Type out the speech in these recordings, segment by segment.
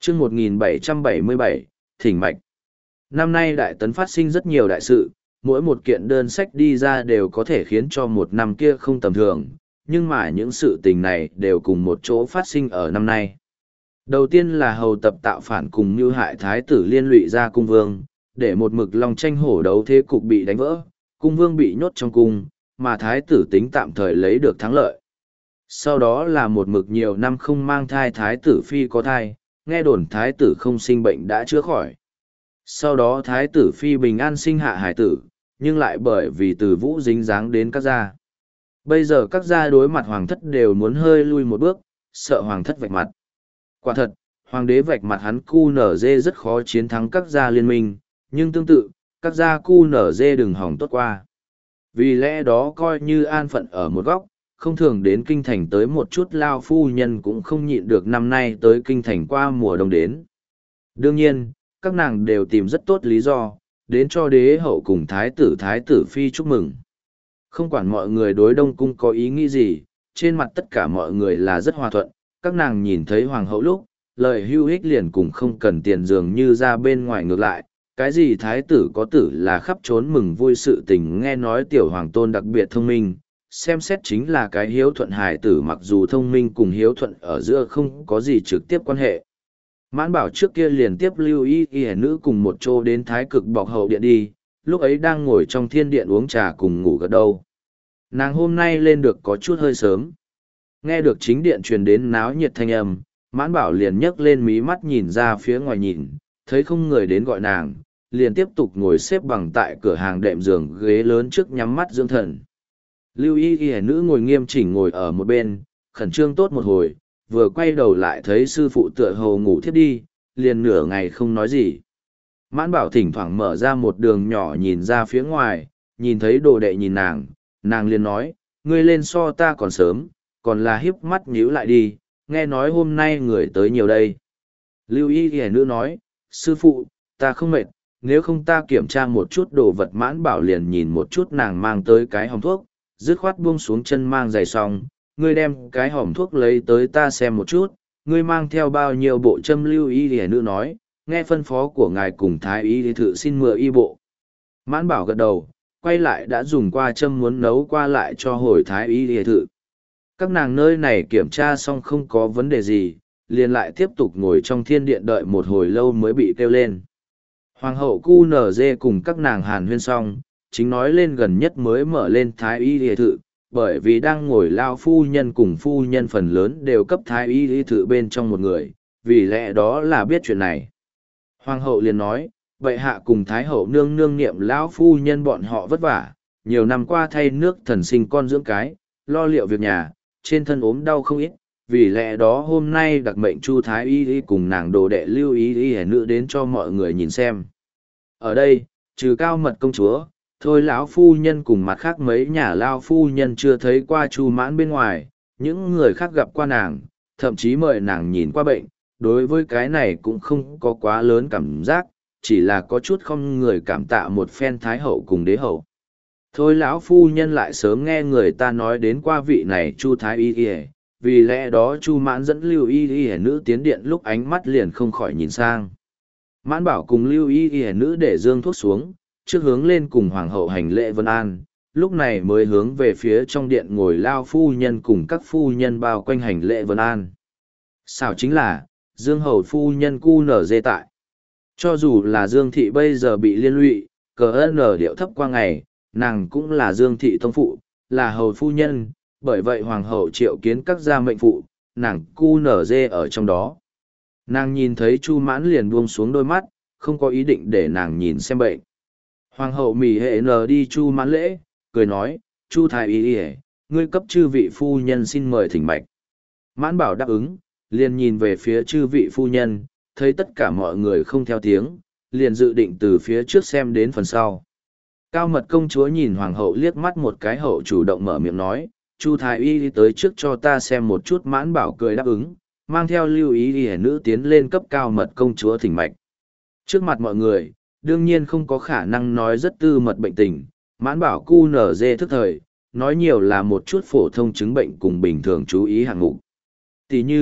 chương 1777, Thỉnh Mạch. Năm nay Đại Tấn phát sinh rất nhiều đại sự, mỗi một kiện đơn sách đi ra đều có thể khiến cho một năm kia không tầm thường, nhưng mà những sự tình này đều cùng một chỗ phát sinh ở năm nay. Đầu tiên là hầu tập tạo phản cùng mưu hại thái tử liên lụy ra cung vương, để một mực long tranh hổ đấu thế cục bị đánh vỡ, cung vương bị nhốt trong cung, mà thái tử tính tạm thời lấy được thắng lợi. Sau đó là một mực nhiều năm không mang thai thái tử phi có thai, nghe đồn thái tử không sinh bệnh đã chữa khỏi. Sau đó thái tử phi bình an sinh hạ hải tử, nhưng lại bởi vì từ vũ dính dáng đến các gia. Bây giờ các gia đối mặt hoàng thất đều muốn hơi lui một bước, sợ hoàng thất vạch mặt. Quả thật, hoàng đế vạch mặt hắn QNZ rất khó chiến thắng các gia liên minh, nhưng tương tự, các gia QNZ đừng hỏng tốt qua. Vì lẽ đó coi như an phận ở một góc, không thường đến kinh thành tới một chút lao phu nhân cũng không nhịn được năm nay tới kinh thành qua mùa đông đến. Đương nhiên, các nàng đều tìm rất tốt lý do, đến cho đế hậu cùng thái tử phi chúc mừng. Không quản mọi người đối đông cung có ý nghĩ gì, trên mặt tất cả mọi người là rất hòa thuận, các nàng nhìn thấy hoàng hậu lúc, lời hưu hích liền cùng không cần tiền dường như ra bên ngoài ngược lại, cái gì thái tử có tử là khắp trốn mừng vui sự tình, nghe nói tiểu hoàng tôn đặc biệt thông minh, xem xét chính là cái hiếu thuận hài tử, mặc dù thông minh cùng hiếu thuận ở giữa không có gì trực tiếp quan hệ. Mãn Bảo trước kia liền tiếp lưu y nữ cùng một chỗ đến thái cực bọc hậu điện đi, lúc ấy đang ngồi trong thiên điện uống trà cùng ngủ gật đâu. Nàng hôm nay lên được có chút hơi sớm. Nghe được chính điện truyền đến náo nhiệt thanh âm, Mãn Bảo liền nhấc lên mí mắt nhìn ra phía ngoài nhìn, thấy không người đến gọi nàng, liền tiếp tục ngồi xếp bằng tại cửa hàng đệm giường ghế lớn trước nhắm mắt dưỡng thần. Lưu y nữ ngồi nghiêm chỉnh ngồi ở một bên, khẩn trương tốt một hồi, vừa quay đầu lại thấy sư phụ tựa hồ ngủ thiếp đi, liền nửa ngày không nói gì. Mãn Bảo thỉnh thoảng mở ra một đường nhỏ nhìn ra phía ngoài, nhìn thấy đồ đệ nhìn nàng liền nói, ngươi lên so ta còn sớm, còn là hiếp mắt nhíu lại đi, nghe nói hôm nay người tới nhiều đây. Lưu y ghẻ nữ nói, sư phụ, ta không mệt, nếu không ta kiểm tra một chút đồ vật. Mãn Bảo liền nhìn một chút nàng mang tới cái hòm thuốc, dứt khoát buông xuống chân mang giày xong, ngươi đem cái hòm thuốc lấy tới ta xem một chút, ngươi mang theo bao nhiêu bộ châm. Lưu y ghẻ nữ nói, nghe phân phó của ngài cùng thái y thì thử xin mượn y bộ. Mãn Bảo gật đầu, quay lại đã dùng qua châm muốn nấu qua lại cho hồi thái y thì thử. Các nàng nơi này kiểm tra xong không có vấn đề gì, liền lại tiếp tục ngồi trong thiên điện đợi một hồi lâu mới bị kêu lên. Hoàng hậu QNZ cùng các nàng hàn huyên xong, chính nói lên gần nhất mới mở lên thái y y thự, bởi vì đang ngồi lao phu nhân cùng phu nhân phần lớn đều cấp thái y y thự bên trong một người, vì lẽ đó là biết chuyện này. Hoàng hậu liền nói, bệ hạ cùng thái hậu nương nương niệm lão phu nhân bọn họ vất vả, nhiều năm qua thay nước thần sinh con dưỡng cái, lo liệu việc nhà, trên thân ốm đau không ít, vì lẽ đó hôm nay đặc mệnh chu thái y cùng nàng đồ đệ Lưu y nữ đến cho mọi người nhìn xem. Ở đây, trừ Cao Mật công chúa, thôi lão phu nhân cùng mặt khác mấy nhà lao phu nhân chưa thấy qua Chu Mãn bên ngoài, những người khác gặp qua nàng, thậm chí mời nàng nhìn qua bệnh, đối với cái này cũng không có quá lớn cảm giác, chỉ là có chút không người cảm tạ một phen thái hậu cùng đế hậu. Thôi lão phu nhân lại sớm nghe người ta nói đến qua vị này Chu thái y, vì lẽ đó Chu Mãn dẫn Lưu y nữ tiến điện lúc ánh mắt liền không khỏi nhìn sang. Mãn Bảo cùng Lưu y nữ để dương thuốc xuống, trước hướng lên cùng hoàng hậu hành lễ vân an, lúc này mới hướng về phía trong điện ngồi lao phu nhân cùng các phu nhân bao quanh hành lễ vân an. Sao chính là, Dương hầu phu nhân QNZ tại. Cho dù là Dương thị bây giờ bị liên lụy, cờ n điệu thấp qua ngày, nàng cũng là Dương thị tông phụ, là hầu phu nhân, bởi vậy hoàng hậu triệu kiến các gia mệnh phụ, nàng QNZ ở trong đó. Nàng nhìn thấy Chu Mãn liền buông xuống đôi mắt, không có ý định để nàng nhìn xem bệnh. Hoàng hậu mỉ hệ n đi Chu Mãn lễ, cười nói, Chu thái y, ngươi cấp chư vị phu nhân xin mời thỉnh mạch. Mãn Bảo đáp ứng, liền nhìn về phía chư vị phu nhân, thấy tất cả mọi người không theo tiếng, liền dự định từ phía trước xem đến phần sau. Cao Mật công chúa nhìn hoàng hậu liếc mắt một cái, hậu chủ động mở miệng nói, Chu thái y tới trước cho ta xem một chút. Mãn Bảo cười đáp ứng, mang theo Lưu y nữ tiến lên cấp Cao Mật công chúa thỉnh mạch. Trước mặt mọi người, đương nhiên không có khả năng nói rất tư mật bệnh tình, Mãn Bảo QNZ thức thời, nói nhiều là một chút phổ thông chứng bệnh cùng bình thường chú ý hạng mục. Tỷ như,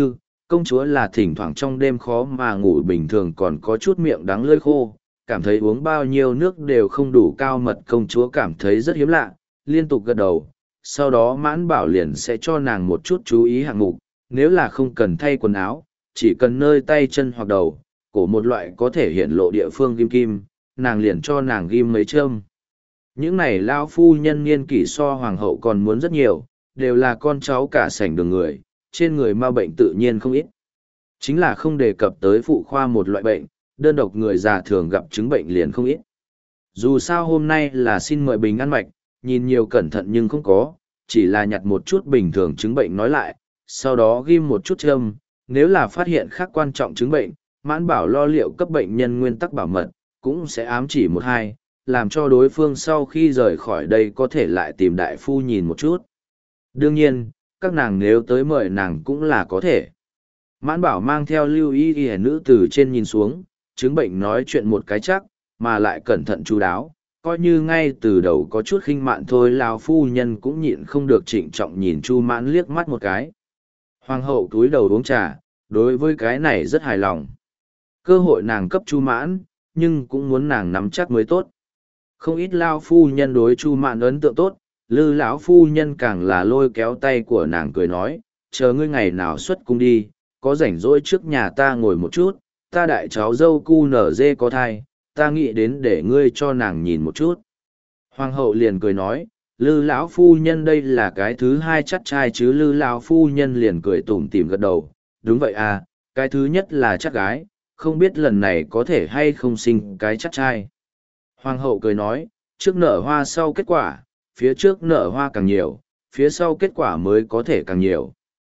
Công chúa là thỉnh thoảng trong đêm khó mà ngủ bình thường còn có chút miệng đắng lưỡi khô, cảm thấy uống bao nhiêu nước đều không đủ cao mật. Công chúa cảm thấy rất hiếm lạ, liên tục gật đầu. Sau đó Mãn Bảo liền sẽ cho nàng một chút chú ý hạng mục, nếu là không cần thay quần áo, chỉ cần nơi tay chân hoặc đầu, cổ một loại có thể hiện lộ địa phương ghim kim, nàng liền cho nàng ghim mấy châm. Những này lao phu nhân niên kỷ so hoàng hậu còn muốn rất nhiều, đều là con cháu cả sảnh đường người, trên người ma bệnh tự nhiên không ít. Chính là không đề cập tới phụ khoa một loại bệnh, đơn độc người già thường gặp chứng bệnh liền không ít. Dù sao hôm nay là xin mời bình an mạch, nhìn nhiều cẩn thận nhưng không có, chỉ là nhặt một chút bình thường chứng bệnh nói lại, sau đó ghim một chút châm, nếu là phát hiện khác quan trọng chứng bệnh, Mãn Bảo lo liệu cấp bệnh nhân nguyên tắc bảo mật, cũng sẽ ám chỉ một hai, làm cho đối phương sau khi rời khỏi đây có thể lại tìm đại phu nhìn một chút. Đương nhiên, các nàng nếu tới mời nàng cũng là có thể. Mãn Bảo mang theo Lưu Y Y nữ từ trên nhìn xuống, chứng bệnh nói chuyện một cái chắc, mà lại cẩn thận chú đáo, coi như ngay từ đầu có chút khinh mạn thôi lão phu nhân cũng nhịn không được trịnh trọng nhìn Chu Mãn liếc mắt một cái. Hoàng hậu cúi đầu uống trà, đối với cái này rất hài lòng. Cơ hội nàng cấp Chu Mãn, nhưng cũng muốn nàng nắm chắc mới tốt. Không ít lao phu nhân đối Chu Mãn ấn tượng tốt, Lư lão phu nhân càng là lôi kéo tay của nàng cười nói, chờ ngươi ngày nào xuất cung đi, có rảnh rỗi trước nhà ta ngồi một chút, ta đại cháu dâu cu nở dê có thai, ta nghĩ đến để ngươi cho nàng nhìn một chút. Hoàng hậu liền cười nói, Lư lão phu nhân đây là cái thứ hai chắc trai chứ. Lư lão phu nhân liền cười tủm tỉm gật đầu, đúng vậy à, cái thứ nhất là chắc gái, không biết lần này có thể hay không sinh cái chắc trai. Hoàng hậu cười nói, trước nở hoa sau kết quả, phía trước nở hoa càng nhiều, phía sau kết quả mới có thể càng nhiều.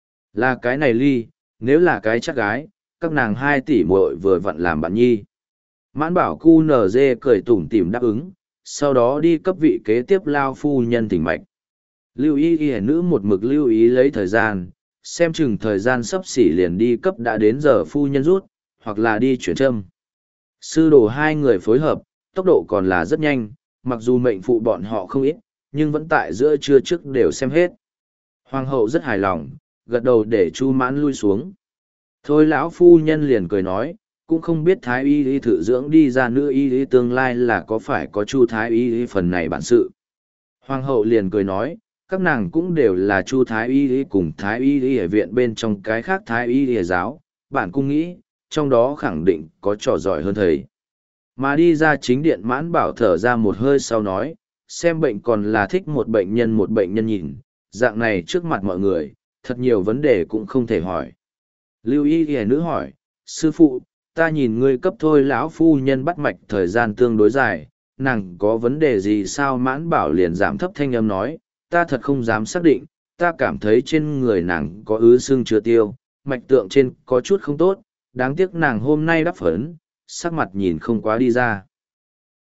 Là cái này Ly, nếu là cái chắc gái, các nàng 2 tỷ muội vừa vặn làm bạn nhi. Mãn Bảo cu nở dê cười tủm tỉm đáp ứng, sau đó đi cấp vị kế tiếp lao phu nhân thỉnh mạch. Lưu Y Y nữ một mực lưu ý lấy thời gian, xem chừng thời gian sắp xỉ liền đi cấp đã đến giờ phu nhân rút, hoặc là đi chuyển châm. Sư đồ 2 người phối hợp, tốc độ còn là rất nhanh, mặc dù mệnh phụ bọn họ không ít, nhưng vẫn tại giữa trưa trước đều xem hết. Hoàng hậu rất hài lòng, gật đầu để Chu Mãn lui xuống. Thôi lão phu nhân liền cười nói, cũng không biết thái y y thử dưỡng đi ra nữ y y tương lai là có phải có Chu thái y y phần này bản sự. Hoàng hậu liền cười nói, các nàng cũng đều là Chu thái y y cùng thái y y ở viện bên trong cái khác thái y y giáo, bản cung nghĩ, trong đó khẳng định có trò giỏi hơn thầy. Mà đi ra chính điện Mãn Bảo thở ra một hơi sau nói, xem bệnh còn là thích một bệnh nhân nhìn, dạng này trước mặt mọi người, thật nhiều vấn đề cũng không thể hỏi. Lưu Y Y nữ hỏi, sư phụ, ta nhìn ngươi cấp thôi lão phu nhân bắt mạch thời gian tương đối dài, nàng có vấn đề gì sao? Mãn Bảo liền giảm thấp thanh âm nói, ta thật không dám xác định, ta cảm thấy trên người nàng có ứ xương chưa tiêu, mạch tượng trên có chút không tốt, đáng tiếc nàng hôm nay đắp phấn, sắc mặt nhìn không quá đi ra.